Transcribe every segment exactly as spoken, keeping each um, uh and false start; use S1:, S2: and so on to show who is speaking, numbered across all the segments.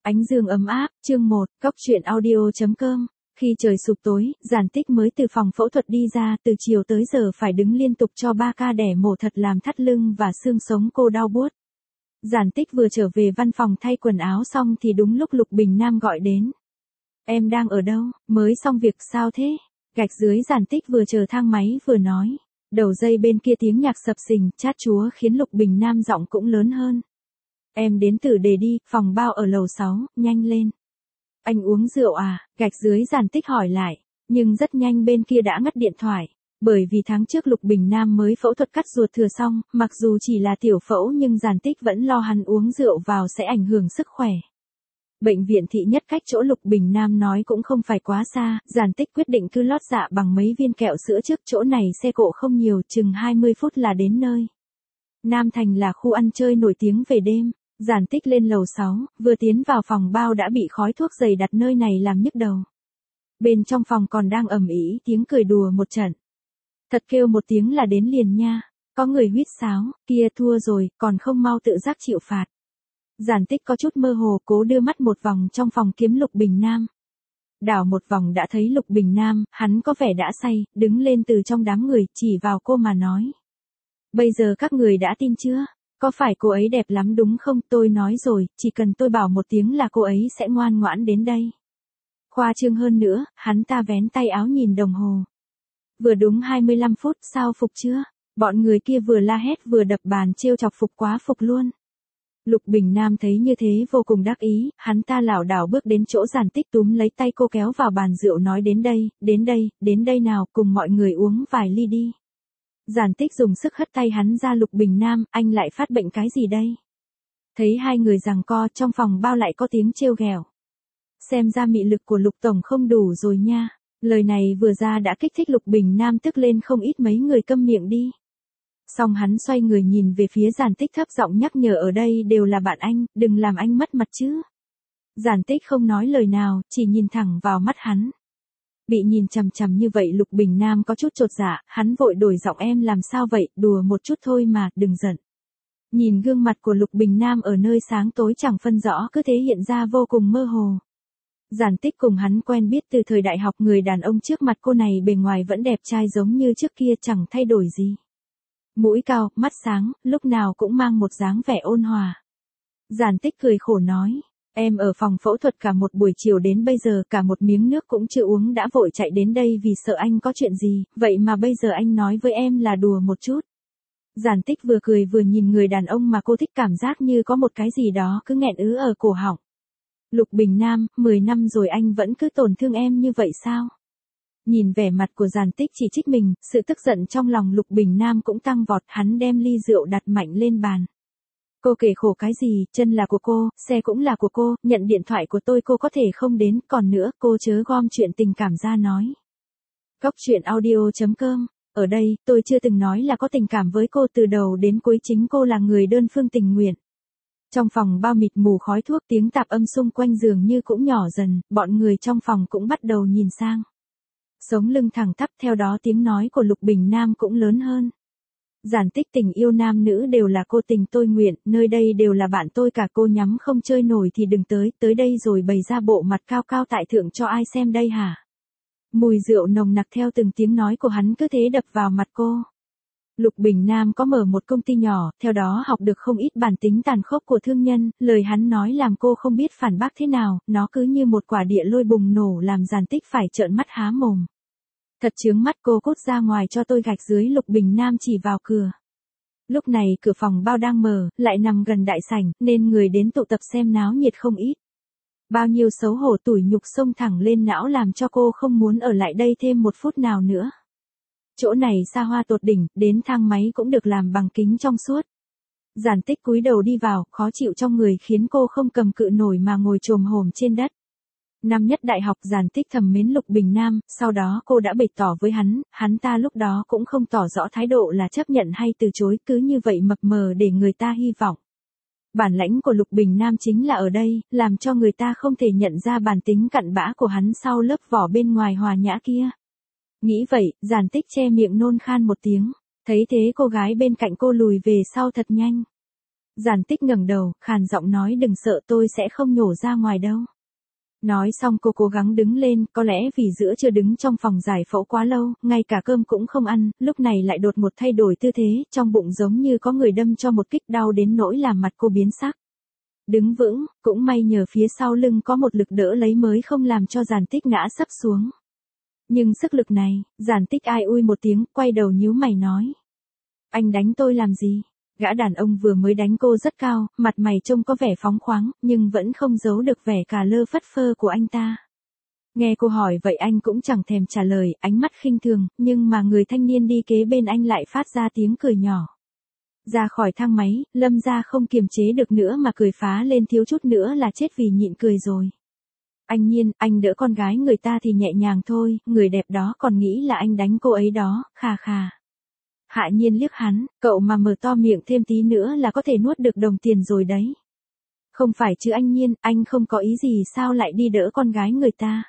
S1: Ánh dương ấm áp, chương một, cóc truyện audio chấm com. Khi trời sụp tối, Giản Tích mới từ phòng phẫu thuật đi ra, từ chiều tới giờ phải đứng liên tục cho ba ca đẻ mổ thật làm thắt lưng và xương sống cô đau buốt. Giản Tích vừa trở về văn phòng thay quần áo xong thì đúng lúc Lục Bình Nam gọi đến. Em đang ở đâu, mới xong việc sao thế? Gạch dưới Giản Tích vừa chờ thang máy vừa nói. Đầu dây bên kia tiếng nhạc sập sình, chát chúa khiến Lục Bình Nam giọng cũng lớn hơn. Em đến Tử Đề đi, phòng bao ở lầu sáu, nhanh lên. Anh uống rượu à? Gạch dưới Giản Tích hỏi lại, nhưng rất nhanh bên kia đã ngắt điện thoại. Bởi vì tháng trước Lục Bình Nam mới phẫu thuật cắt ruột thừa xong, mặc dù chỉ là tiểu phẫu nhưng Giản Tích vẫn lo hắn uống rượu vào sẽ ảnh hưởng sức khỏe. Bệnh viện thị nhất cách chỗ Lục Bình Nam nói cũng không phải quá xa, Giản Tích quyết định cứ lót dạ bằng mấy viên kẹo sữa trước, chỗ này xe cộ không nhiều, chừng hai mươi phút là đến nơi. Nam Thành là khu ăn chơi nổi tiếng về đêm. Giản Tích lên lầu sáu, vừa tiến vào phòng bao đã bị khói thuốc dày đặt nơi này làm nhức đầu. Bên trong phòng còn đang ầm ĩ tiếng cười đùa một trận. Thật kêu một tiếng là đến liền nha, có người huýt sáo, kia thua rồi, còn không mau tự giác chịu phạt. Giản Tích có chút mơ hồ cố đưa mắt một vòng trong phòng kiếm Lục Bình Nam. Đảo một vòng đã thấy Lục Bình Nam, hắn có vẻ đã say, đứng lên từ trong đám người, chỉ vào cô mà nói. Bây giờ các người đã tin chưa? Có phải cô ấy đẹp lắm đúng không? Tôi nói rồi, chỉ cần tôi bảo một tiếng là cô ấy sẽ ngoan ngoãn đến đây. Khoa trương hơn nữa, hắn ta vén tay áo nhìn đồng hồ. Vừa đúng hai mươi lăm phút, sao phục chưa? Bọn người kia vừa la hét vừa đập bàn trêu chọc, phục quá phục luôn. Lục Bình Nam thấy như thế vô cùng đắc ý, hắn ta lảo đảo bước đến chỗ Giản Tích túm lấy tay cô kéo vào bàn rượu nói đến đây, đến đây, đến đây nào, cùng mọi người uống vài ly đi. Giản Tích dùng sức hất tay hắn ra. Lục Bình Nam, anh lại phát bệnh cái gì đây? Thấy hai người giằng co trong phòng bao lại có tiếng trêu ghẹo. Xem ra mị lực của Lục Tổng không đủ rồi nha. Lời này vừa ra đã kích thích Lục Bình Nam tức lên không ít, mấy người câm miệng đi. Xong hắn xoay người nhìn về phía Giản Tích thấp giọng nhắc nhở ở đây đều là bạn anh, đừng làm anh mất mặt chứ. Giản Tích không nói lời nào, chỉ nhìn thẳng vào mắt hắn. Bị nhìn chằm chằm như vậy Lục Bình Nam có chút chột dạ, hắn vội đổi giọng em làm sao vậy, đùa một chút thôi mà, đừng giận. Nhìn gương mặt của Lục Bình Nam ở nơi sáng tối chẳng phân rõ cứ thế hiện ra vô cùng mơ hồ. Giản Tích cùng hắn quen biết từ thời đại học, người đàn ông trước mặt cô này bề ngoài vẫn đẹp trai giống như trước kia chẳng thay đổi gì. Mũi cao, mắt sáng, lúc nào cũng mang một dáng vẻ ôn hòa. Giản Tích cười khổ nói. Em ở phòng phẫu thuật cả một buổi chiều đến bây giờ cả một miếng nước cũng chưa uống đã vội chạy đến đây vì sợ anh có chuyện gì, vậy mà bây giờ anh nói với em là đùa một chút. Giản Tích vừa cười vừa nhìn người đàn ông mà cô thích, cảm giác như có một cái gì đó cứ nghẹn ứ ở cổ họng. Lục Bình Nam, mười năm rồi anh vẫn cứ tổn thương em như vậy sao? Nhìn vẻ mặt của Giản Tích chỉ trích mình, sự tức giận trong lòng Lục Bình Nam cũng tăng vọt, hắn đem ly rượu đặt mạnh lên bàn. Cô kể khổ cái gì, chân là của cô, xe cũng là của cô, nhận điện thoại của tôi cô có thể không đến, còn nữa cô chớ gom chuyện tình cảm ra nói. Cóc truyện audio chấm com, ở đây, tôi chưa từng nói là có tình cảm với cô, từ đầu đến cuối chính cô là người đơn phương tình nguyện. Trong phòng bao mịt mù khói thuốc, tiếng tạp âm xung quanh dường như cũng nhỏ dần, bọn người trong phòng cũng bắt đầu nhìn sang. Sống lưng thẳng tắp, theo đó tiếng nói của Lục Bình Nam cũng lớn hơn. Giản Tích, tình yêu nam nữ đều là cô tình tôi nguyện, nơi đây đều là bạn tôi cả, cô nhắm không chơi nổi thì đừng tới, tới đây rồi bày ra bộ mặt cao cao tại thượng cho ai xem đây hả? Mùi rượu nồng nặc theo từng tiếng nói của hắn cứ thế đập vào mặt cô. Lục Bình Nam có mở một công ty nhỏ, theo đó học được không ít bản tính tàn khốc của thương nhân, lời hắn nói làm cô không biết phản bác thế nào, nó cứ như một quả địa lôi bùng nổ làm Giản Tích phải trợn mắt há mồm. Thật chướng mắt, cô cút ra ngoài cho tôi. Gạch dưới Lục Bình Nam chỉ vào cửa. Lúc này cửa phòng bao đang mở, lại nằm gần đại sảnh, nên người đến tụ tập xem náo nhiệt không ít. Bao nhiêu xấu hổ tủi nhục xông thẳng lên não làm cho cô không muốn ở lại đây thêm một phút nào nữa. Chỗ này xa hoa tột đỉnh, đến thang máy cũng được làm bằng kính trong suốt. Giản Tích cúi đầu đi vào, khó chịu trong người khiến cô không cầm cự nổi mà ngồi chồm hổm trên đất. Năm nhất đại học, Giản Tích thầm mến Lục Bình Nam, sau đó cô đã bày tỏ với hắn, hắn ta lúc đó cũng không tỏ rõ thái độ là chấp nhận hay từ chối, cứ như vậy mập mờ để người ta hy vọng. Bản lãnh của Lục Bình Nam chính là ở đây, làm cho người ta không thể nhận ra bản tính cặn bã của hắn sau lớp vỏ bên ngoài hòa nhã kia. Nghĩ vậy, Giản Tích che miệng nôn khan một tiếng, thấy thế cô gái bên cạnh cô lùi về sau thật nhanh. Giản Tích ngẩng đầu, khàn giọng nói đừng sợ tôi sẽ không nhổ ra ngoài đâu. Nói xong cô cố gắng đứng lên, có lẽ vì giữa chưa đứng trong phòng giải phẫu quá lâu, ngay cả cơm cũng không ăn, lúc này lại đột một thay đổi tư thế, trong bụng giống như có người đâm cho một kích đau đến nỗi làm mặt cô biến sắc. Đứng vững, cũng may nhờ phía sau lưng có một lực đỡ lấy mới không làm cho Giản Tích ngã sấp xuống. Nhưng sức lực này, Giản Tích ai ui một tiếng, quay đầu nhíu mày nói. Anh đánh tôi làm gì? Gã đàn ông vừa mới đánh cô rất cao, mặt mày trông có vẻ phóng khoáng, nhưng vẫn không giấu được vẻ cà lơ phất phơ của anh ta. Nghe cô hỏi vậy anh cũng chẳng thèm trả lời, ánh mắt khinh thường, nhưng mà người thanh niên đi kế bên anh lại phát ra tiếng cười nhỏ. Ra khỏi thang máy, Lâm Gia không kiềm chế được nữa mà cười phá lên, thiếu chút nữa là chết vì nhịn cười rồi. Anh Nhiên, anh đỡ con gái người ta thì nhẹ nhàng thôi, người đẹp đó còn nghĩ là anh đánh cô ấy đó, khà khà. Hạ Nhiên liếc hắn, cậu mà mở to miệng thêm tí nữa là có thể nuốt được đồng tiền rồi đấy. Không phải chứ anh Nhiên, anh không có ý gì sao lại đi đỡ con gái người ta.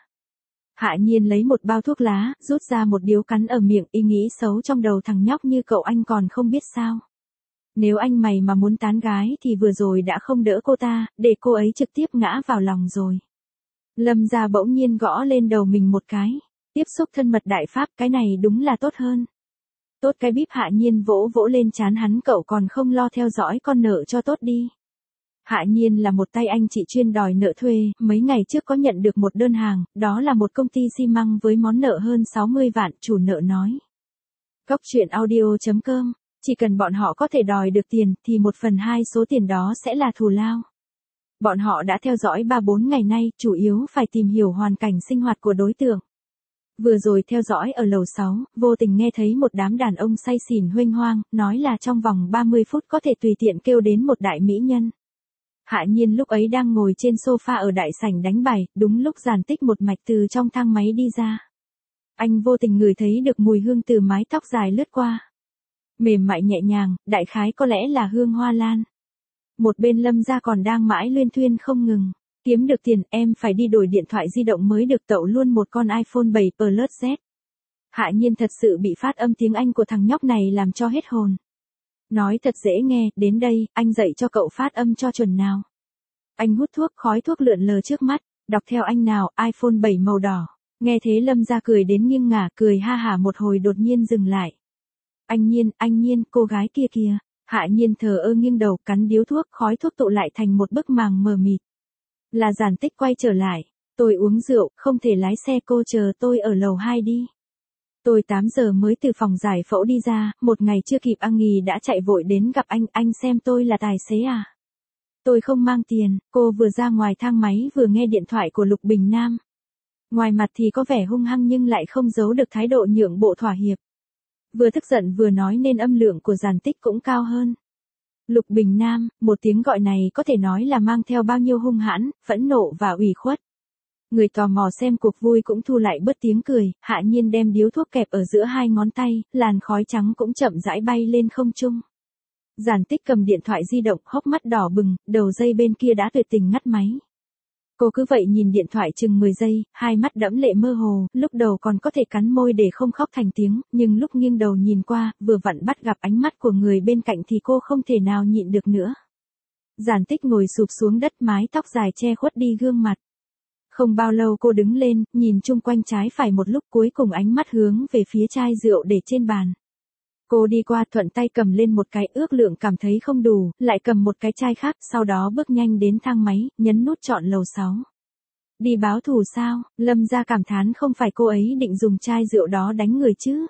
S1: Hạ Nhiên lấy một bao thuốc lá, rút ra một điếu cắn ở miệng, ý nghĩ xấu trong đầu thằng nhóc như cậu anh còn không biết sao. Nếu anh mày mà muốn tán gái thì vừa rồi đã không đỡ cô ta, để cô ấy trực tiếp ngã vào lòng rồi. Lâm Gia bỗng nhiên gõ lên đầu mình một cái. Tiếp xúc thân mật đại pháp, cái này đúng là tốt hơn. Tốt cái bíp. Hạ Nhiên vỗ vỗ lên trán hắn, cậu còn không lo theo dõi con nợ cho tốt đi. Hạ Nhiên là một tay anh chị chuyên đòi nợ thuê, mấy ngày trước có nhận được một đơn hàng, đó là một công ty xi măng với món nợ hơn sáu mươi vạn, chủ nợ nói. Cóc truyện audio chấm com, chỉ cần bọn họ có thể đòi được tiền, thì một phần hai số tiền đó sẽ là thù lao. Bọn họ đã theo dõi ba bốn ngày nay, chủ yếu phải tìm hiểu hoàn cảnh sinh hoạt của đối tượng. Vừa rồi theo dõi ở lầu sáu, vô tình nghe thấy một đám đàn ông say xỉn huênh hoang, nói là trong vòng ba mươi phút có thể tùy tiện kêu đến một đại mỹ nhân. Hạ Nhiên lúc ấy đang ngồi trên sofa ở đại sảnh đánh bài, đúng lúc Giản Tích một mạch từ trong thang máy đi ra. Anh vô tình ngửi thấy được mùi hương từ mái tóc dài lướt qua. Mềm mại nhẹ nhàng, đại khái có lẽ là hương hoa lan. Một bên Lâm Gia còn đang mãi luyên thuyên không ngừng. Kiếm được tiền, em phải đi đổi điện thoại di động mới được, tậu luôn một con iPhone bảy Plus Z. Hạ Nhiên thật sự bị phát âm tiếng Anh của thằng nhóc này làm cho hết hồn. Nói thật dễ nghe, đến đây, anh dạy cho cậu phát âm cho chuẩn nào. Anh hút thuốc, khói thuốc lượn lờ trước mắt, đọc theo anh nào, iPhone bảy màu đỏ. Nghe thế Lâm Gia cười đến nghiêng ngả, cười ha hả một hồi đột nhiên dừng lại. Anh Nhiên, anh Nhiên, cô gái kia kìa. Hạ Nhiên thờ ơ nghiêng đầu, cắn điếu thuốc, khói thuốc tụ lại thành một bức màng mờ mịt. Là Giản Tích quay trở lại. Tôi uống rượu, không thể lái xe, cô chờ tôi ở lầu hai đi. Tôi tám giờ mới từ phòng giải phẫu đi ra, một ngày chưa kịp ăn nghỉ đã chạy vội đến gặp anh, anh xem tôi là tài xế à? Tôi không mang tiền. Cô vừa ra ngoài thang máy vừa nghe điện thoại của Lục Bình Nam. Ngoài mặt thì có vẻ hung hăng nhưng lại không giấu được thái độ nhượng bộ thỏa hiệp. Vừa tức giận vừa nói nên âm lượng của Giản Tích cũng cao hơn. Lục Bình Nam, một tiếng gọi này có thể nói là mang theo bao nhiêu hung hãn, phẫn nộ và ủy khuất. Người tò mò xem cuộc vui cũng thu lại bớt tiếng cười. Hạ Nhiên đem điếu thuốc kẹp ở giữa hai ngón tay, làn khói trắng cũng chậm rãi bay lên không trung. Giản Tích cầm điện thoại di động, hốc mắt đỏ bừng, đầu dây bên kia đã tuyệt tình ngắt máy. Cô cứ vậy nhìn điện thoại chừng mười giây, hai mắt đẫm lệ mơ hồ, lúc đầu còn có thể cắn môi để không khóc thành tiếng, nhưng lúc nghiêng đầu nhìn qua, vừa vặn bắt gặp ánh mắt của người bên cạnh thì cô không thể nào nhịn được nữa. Giản Tích ngồi sụp xuống đất, mái tóc dài che khuất đi gương mặt. Không bao lâu cô đứng lên, nhìn chung quanh trái phải một lúc, cuối cùng ánh mắt hướng về phía chai rượu để trên bàn. Cô đi qua, thuận tay cầm lên một cái, ước lượng cảm thấy không đủ, lại cầm một cái chai khác, sau đó bước nhanh đến thang máy, nhấn nút chọn lầu sáu. Đi báo thù sao? Lâm Gia cảm thán, không phải cô ấy định dùng chai rượu đó đánh người chứ?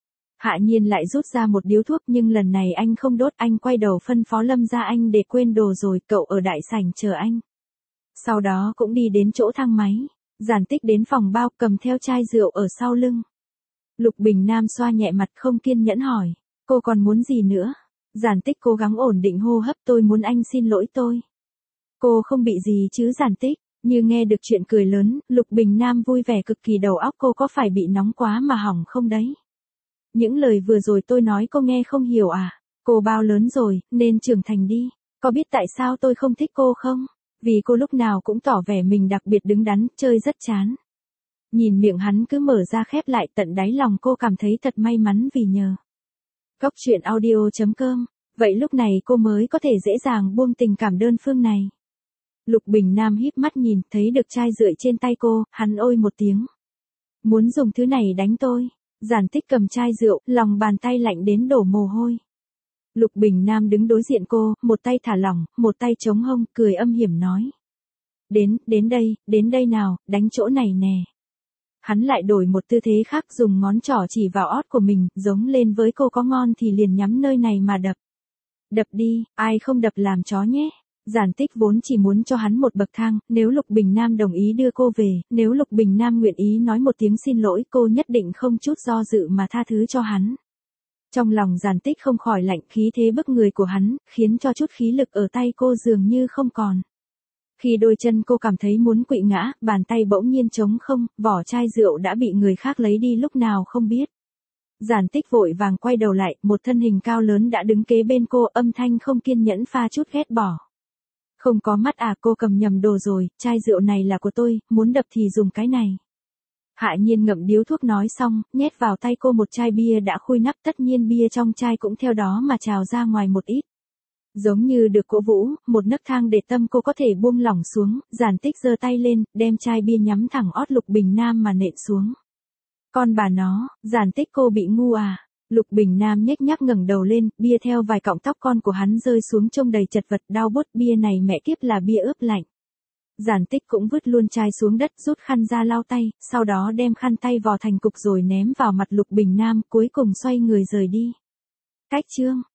S1: Hạ Nhiên lại rút ra một điếu thuốc, nhưng lần này anh không đốt, anh quay đầu phân phó Lâm Gia, anh để quên đồ rồi, cậu ở đại sảnh chờ anh. Sau đó cũng đi đến chỗ thang máy. Giản Tích đến phòng bao, cầm theo chai rượu ở sau lưng. Lục Bình Nam xoa nhẹ mặt, không kiên nhẫn hỏi. Cô còn muốn gì nữa? Giản Tích cố gắng ổn định hô hấp, tôi muốn anh xin lỗi tôi. Cô không bị gì chứ Giản Tích? Như nghe được chuyện cười lớn, Lục Bình Nam vui vẻ cực kỳ, đầu óc cô có phải bị nóng quá mà hỏng không đấy? Những lời vừa rồi tôi nói cô nghe không hiểu à? Cô bao lớn rồi, nên trưởng thành đi. Có biết tại sao tôi không thích cô không? Vì cô lúc nào cũng tỏ vẻ mình đặc biệt đứng đắn, chơi rất chán. Nhìn miệng hắn cứ mở ra khép lại, tận đáy lòng cô cảm thấy thật may mắn vì nhờ. Cóc truyện audio chấm com Vậy lúc này cô mới có thể dễ dàng buông tình cảm đơn phương này. Lục Bình Nam híp mắt nhìn, thấy được chai rượu trên tay cô, hắn ôi một tiếng. Muốn dùng thứ này đánh tôi. Giản Tích cầm chai rượu, lòng bàn tay lạnh đến đổ mồ hôi. Lục Bình Nam đứng đối diện cô, một tay thả lỏng, một tay chống hông, cười âm hiểm nói. Đến, đến đây, đến đây nào, đánh chỗ này nè. Hắn lại đổi một tư thế khác, dùng ngón trỏ chỉ vào ót của mình, giống lên với cô có ngon thì liền nhắm nơi này mà đập. Đập đi, ai không đập làm chó nhé. Giản Tích vốn chỉ muốn cho hắn một bậc thang, nếu Lục Bình Nam đồng ý đưa cô về, nếu Lục Bình Nam nguyện ý nói một tiếng xin lỗi, cô nhất định không chút do dự mà tha thứ cho hắn. Trong lòng Giản Tích không khỏi lạnh, khí thế bức người của hắn, khiến cho chút khí lực ở tay cô dường như không còn. Khi đôi chân cô cảm thấy muốn quỵ ngã, bàn tay bỗng nhiên trống không, vỏ chai rượu đã bị người khác lấy đi lúc nào không biết. Giản Tích vội vàng quay đầu lại, một thân hình cao lớn đã đứng kế bên cô, âm thanh không kiên nhẫn pha chút ghét bỏ. Không có mắt à, cô cầm nhầm đồ rồi, chai rượu này là của tôi, muốn đập thì dùng cái này. Hạ Nhiên ngậm điếu thuốc nói xong, nhét vào tay cô một chai bia đã khui nắp, tất nhiên bia trong chai cũng theo đó mà trào ra ngoài một ít. Giống như được cổ vũ, một nấc thang để tâm cô có thể buông lỏng xuống, Giản Tích giơ tay lên, đem chai bia nhắm thẳng ót Lục Bình Nam mà nện xuống. Con bà nó, Giản Tích cô bị ngu à? Lục Bình Nam nhếch nhác ngẩng đầu lên, bia theo vài cọng tóc con của hắn rơi xuống trông đầy chật vật, đau bút, bia này mẹ kiếp là bia ướp lạnh. Giản Tích cũng vứt luôn chai xuống đất, rút khăn ra lau tay, sau đó đem khăn tay vò thành cục rồi ném vào mặt Lục Bình Nam, cuối cùng xoay người rời đi. Cách chương